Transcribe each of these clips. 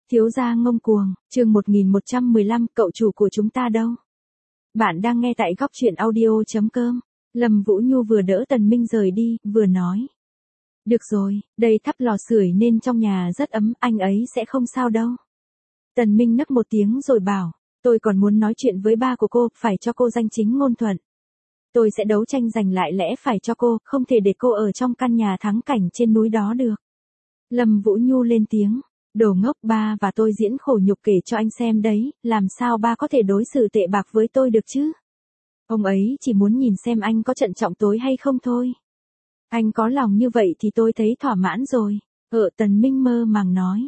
Thiếu gia ngông cuồng, chương 1115, cậu chủ của chúng ta đâu? Bạn đang nghe tại góc truyện audio.com. Lâm Vũ Nhu vừa đỡ Tần Minh rời đi, vừa nói. Được rồi, đây thắp lò sưởi nên trong nhà rất ấm, anh ấy sẽ không sao đâu. Tần Minh nấc một tiếng rồi bảo, tôi còn muốn nói chuyện với ba của cô, phải cho cô danh chính ngôn thuận. Tôi sẽ đấu tranh giành lại lẽ phải cho cô, không thể để cô ở trong căn nhà thắng cảnh trên núi đó được. Lâm Vũ Nhu lên tiếng. Đồ ngốc, ba và tôi diễn khổ nhục kể cho anh xem đấy, làm sao ba có thể đối xử tệ bạc với tôi được chứ? Ông ấy chỉ muốn nhìn xem anh có trân trọng tôi hay không thôi. Anh có lòng như vậy thì tôi thấy thỏa mãn rồi. Tần Minh mơ màng nói.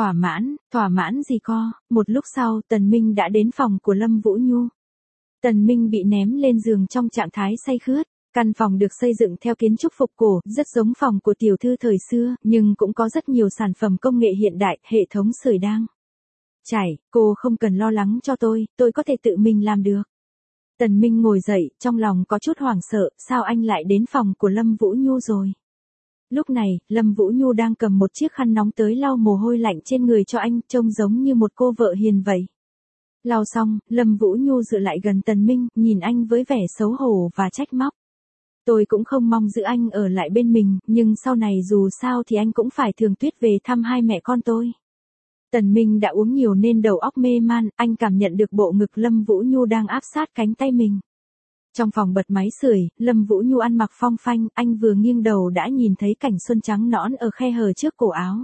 Thỏa mãn gì co? Một lúc sau, Tần Minh đã đến phòng của Lâm Vũ Nhu. Tần Minh bị ném lên giường trong trạng thái say khướt. Căn phòng được xây dựng theo kiến trúc phục cổ, rất giống phòng của tiểu thư thời xưa, nhưng cũng có rất nhiều sản phẩm công nghệ hiện đại, hệ thống sưởi đang chảy, cô không cần lo lắng cho tôi có thể tự mình làm được. Tần Minh ngồi dậy, trong lòng có chút hoảng sợ, sao anh lại đến phòng của Lâm Vũ Nhu rồi? Lúc này, Lâm Vũ Nhu đang cầm một chiếc khăn nóng tới lau mồ hôi lạnh trên người cho anh, trông giống như một cô vợ hiền vậy. Lau xong, Lâm Vũ Nhu dựa lại gần Tần Minh, nhìn anh với vẻ xấu hổ và trách móc. Tôi cũng không mong giữ anh ở lại bên mình, nhưng sau này dù sao thì anh cũng phải thường tuyết về thăm hai mẹ con tôi. Tần Minh đã uống nhiều nên đầu óc mê man, anh cảm nhận được bộ ngực Lâm Vũ Nhu đang áp sát cánh tay mình. Trong phòng bật máy sưởi, Lâm Vũ Nhu ăn mặc phong phanh, anh vừa nghiêng đầu đã nhìn thấy cảnh xuân trắng nõn ở khe hở trước cổ áo.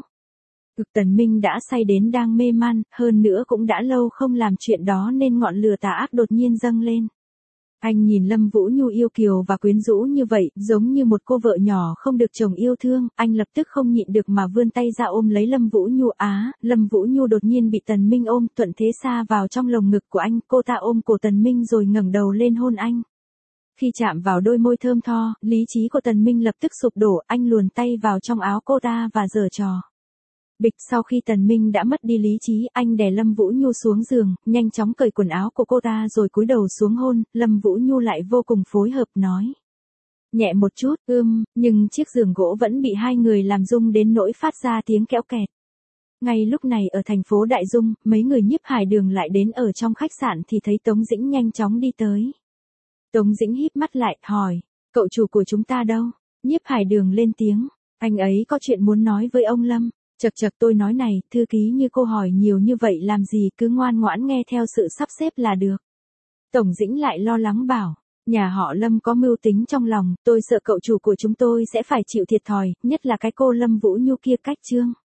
Tần Minh đã say đến đang mê man, hơn nữa cũng đã lâu không làm chuyện đó nên ngọn lửa tà ác đột nhiên dâng lên. Anh nhìn Lâm Vũ Nhu yêu kiều và quyến rũ như vậy, giống như một cô vợ nhỏ không được chồng yêu thương, anh lập tức không nhịn được mà vươn tay ra ôm lấy Lâm Vũ Nhu. Lâm Vũ Nhu đột nhiên bị Tần Minh ôm, thuận thế sa vào trong lồng ngực của anh, cô ta ôm cổ Tần Minh rồi ngẩng đầu lên hôn anh. Khi chạm vào đôi môi thơm tho, lý trí của Tần Minh lập tức sụp đổ, anh luồn tay vào trong áo cô ta và giở trò. Bịch, sau khi Tần Minh đã mất đi lý trí, anh đè Lâm Vũ Nhu xuống giường, nhanh chóng cởi quần áo của cô ta rồi cúi đầu xuống hôn, Lâm Vũ Nhu lại vô cùng phối hợp nói. Nhẹ một chút, nhưng chiếc giường gỗ vẫn bị hai người làm rung đến nỗi phát ra tiếng kéo kẹt. Ngay lúc này ở thành phố Đại Dung, mấy người Nhiếp Hải Đường lại đến ở trong khách sạn thì thấy Tống Dĩnh nhanh chóng đi tới. Tống Dĩnh híp mắt lại, hỏi, cậu chủ của chúng ta đâu? Nhiếp Hải Đường lên tiếng, anh ấy có chuyện muốn nói với ông Lâm. Chật tôi nói này, thư ký như cô hỏi nhiều như vậy làm gì, cứ ngoan ngoãn nghe theo sự sắp xếp là được. Tổng Dĩnh lại lo lắng bảo, nhà họ Lâm có mưu tính trong lòng, tôi sợ cậu chủ của chúng tôi sẽ phải chịu thiệt thòi, nhất là cái cô Lâm Vũ Nhu kia cách trương.